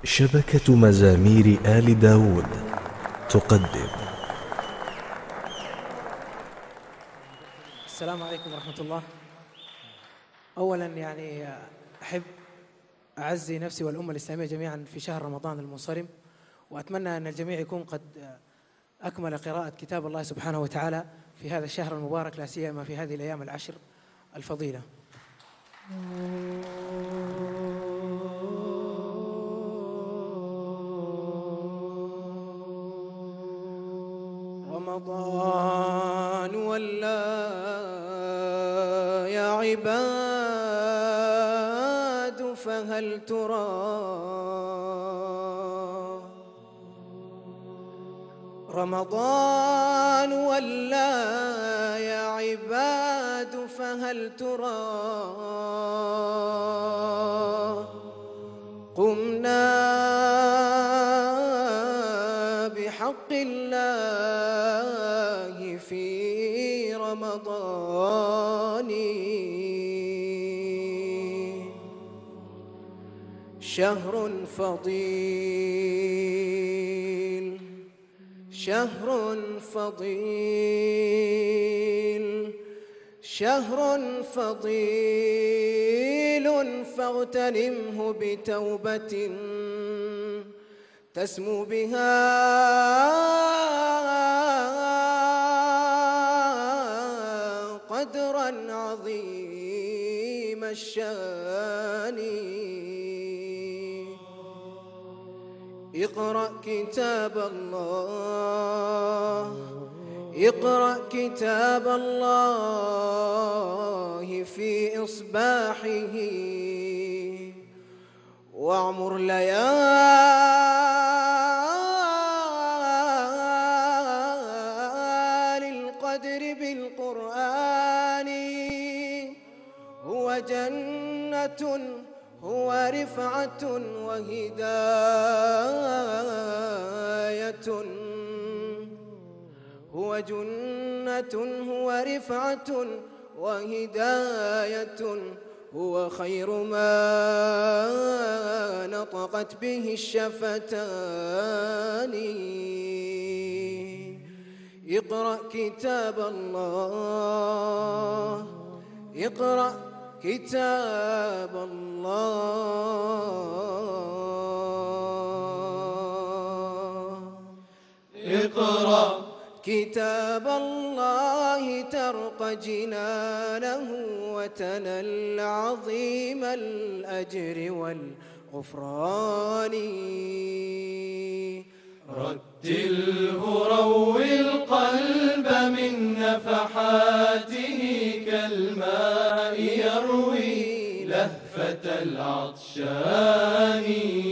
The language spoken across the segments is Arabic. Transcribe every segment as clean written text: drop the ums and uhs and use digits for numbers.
شبكة مزامير آل داود تقدم. السلام عليكم ورحمة الله. أولا أحب أعزي نفسي والأمة الإسلامية جميعا في شهر رمضان المنصرم، وأتمنى أن الجميع يكون قد أكمل قراءة كتاب الله سبحانه وتعالى في هذا الشهر المبارك، لا سيما في هذه الأيام العشر الفضيلة. رمضان ولا يا عباد فهل ترى، رمضان ولا يا عباد فهل ترى، قمنا بحق الله في رمضان، شهر فضيل شهر فضيل شهر فضيل، فاغتنمه بتوبة تسمو بها قدرا عظيم الشان. اقرأ كتاب الله، اقرأ كتاب الله في إصباحه، واعمر ليالي القدر بالقرآن. هو جنة، هو رفعة وهداية، هو جنة، هو رفعة وهداية، هو خير ما نطقت به الشفتان. اقرأ كتاب الله، اقرأ كتاب الله، اقرأ كتاب الله ترق جنانه وتنل عظيم الأجر والغفران. رتله روي القلب من نفحاته، كالماء يروي لهفة العطشان.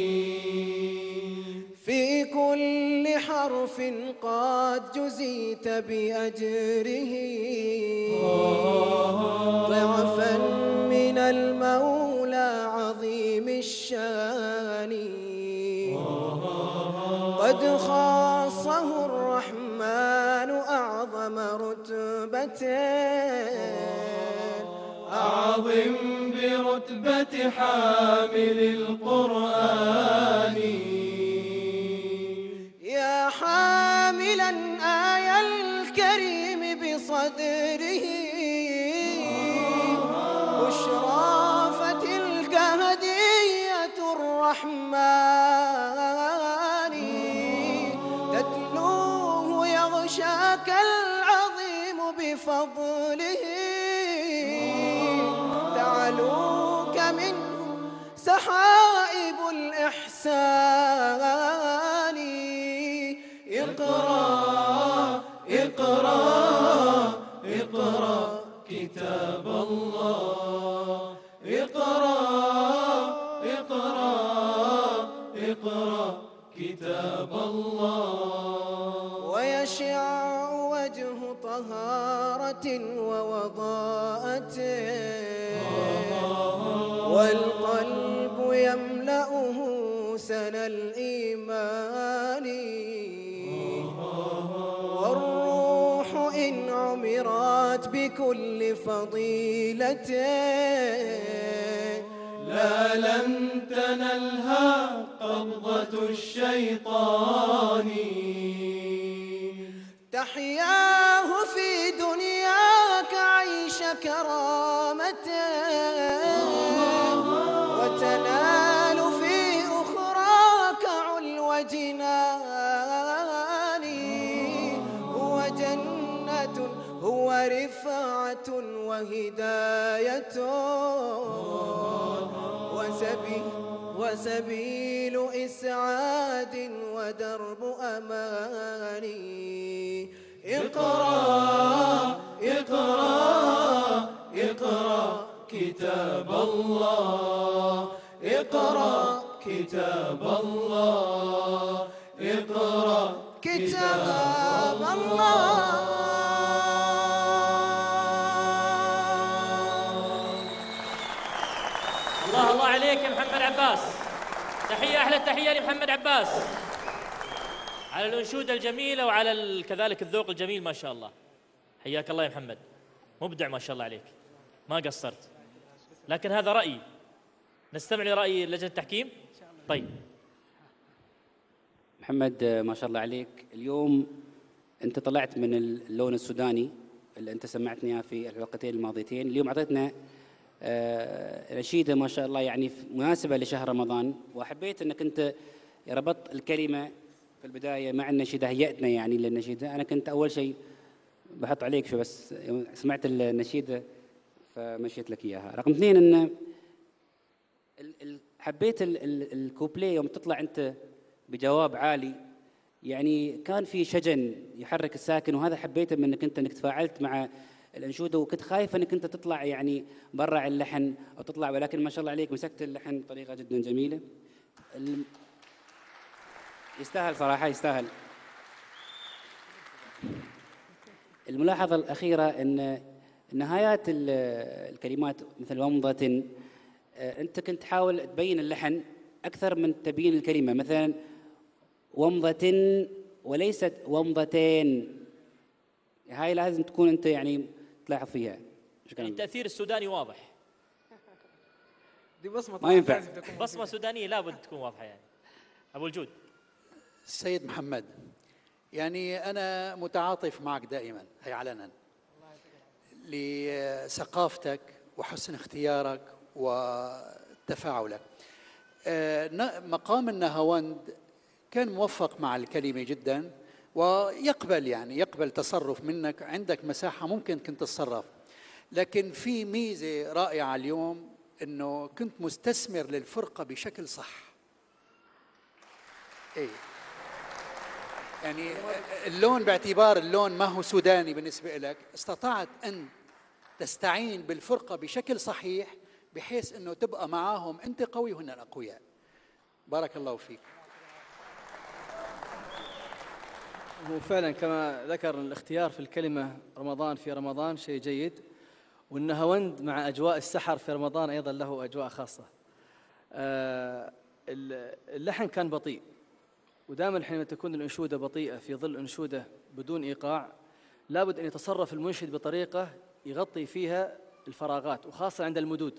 في كل حرف قد جزيت بأجره ضعفا من المولى عظيم الشان. قد خاصه الرحمن أعظم رتبة، أعظم برتبة حامل القرآن. يا حاملا آية الكريم بصدره، بشرى فتلك هدية الرحمن. تتلوه يغشاك العظيم بفضله، تعلوك منه سحائب الإحسان. اقرأ اقرأ اقرأ كتاب الله، اقرأ اقرأ اقرأ كتاب الله. ويشع وجه طهارة ووضاءة، والقلب يملأه سنا الإيمان. والروح إن عمرت بكل فضيلة لا لن تنلها قبضة الشيطان. تحياه في دنياك عيش كرامة، وتنال في أخراك علو جنان. هو جنة، هو رفعة وهداية، وسبيل إسعاد ودرب أماني. اقرأ اقرأ اقرأ كتاب الله، اقرأ كتاب الله، اقرأ كتاب الله. الله الله عليك يا محمد عباس. تحية، أحلى التحية لمحمد عباس على الأنشودة الجميلة وعلى كذلك الذوق الجميل ما شاء الله. حياك الله يا محمد، مبدع ما شاء الله عليك، ما قصرت. لكن هذا رأيي، نستمع لرأي لجنة التحكيم. طيب محمد، ما شاء الله عليك. اليوم أنت طلعت من اللون السوداني اللي أنت سمعتني إياه في الحلقتين الماضيتين. اليوم أعطيتنا نشيدة ما شاء الله يعني مناسبة لشهر رمضان، وحبيت أنك أنت ربطت الكلمة في البداية مع النشيدة، هيأتنا يعني للنشيدة. أنا كنت أول شيء بحط عليك شو، بس سمعت النشيدة فمشيت لك إياها. رقم اثنين، أن حبيت الكوبليه يوم تطلع أنت بجواب عالي، يعني كان في شجن يحرك الساكن، وهذا حبيته منك أنت، أنك تفاعلت مع الأنشودة، وكنت خايف أنك أنت تطلع يعني برا اللحن أو تطلع، ولكن ما شاء الله عليك مسكت اللحن بطريقة جدا جميلة. يستاهل صراحة، يستاهل. الملاحظة الأخيرة أن نهايات الكلمات مثل ومضة، أنت كنت تحاول تبين اللحن أكثر من تبيين الكلمة، مثلا ومضة وليست ومضتين. هاي لازم تكون أنت يعني تلاحظ فيها. يعني التأثير السوداني واضح، دي بصمة ما ينفع، بصمة سودانية لابد تكون واضحة. يعني أبو الجود. السيد محمد، يعني أنا متعاطف معك دائما، هي علنا، لثقافتك وحسن اختيارك وتفاعلك. مقام النهاوند كان موفق مع الكلمة جدا، ويقبل يعني يقبل تصرف منك، عندك مساحة ممكن كنت تتصرف، لكن في ميزة رائعة اليوم أنه كنت مستثمر للفرقة بشكل صح. إيه يعني اللون، باعتبار اللون ما هو سوداني بالنسبة لك، استطعت أن تستعين بالفرقة بشكل صحيح بحيث أنه تبقى معاهم أنت قوي وهن الأقوياء. بارك الله فيك. هو فعلا كما ذكر الاختيار في الكلمة رمضان في رمضان شيء جيد، والنهاوند مع أجواء السحر في رمضان أيضا له أجواء خاصة. اللحن كان بطيء، ودائما حينما تكون الأنشودة بطيئة في ظل أنشودة بدون إيقاع، لابد أن يتصرف المنشد بطريقة يغطي فيها الفراغات، وخاصة عند المدود.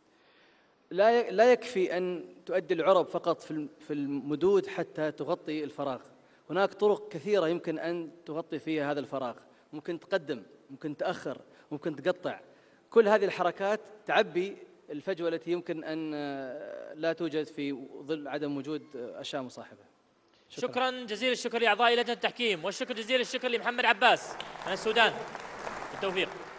لا يكفي أن تؤدي العرب فقط في المدود حتى تغطي الفراغ، هناك طرق كثيرة يمكن أن تغطي فيها هذا الفراغ، ممكن تقدم، ممكن تأخر، ممكن تقطع. كل هذه الحركات تعبي الفجوة التي يمكن أن لا توجد في ظل عدم وجود أشياء مصاحبة. شكرا جزيل الشكر لأعضاء لجنة التحكيم، والشكر جزيل الشكر لمحمد عباس من السودان. بالتوفيق.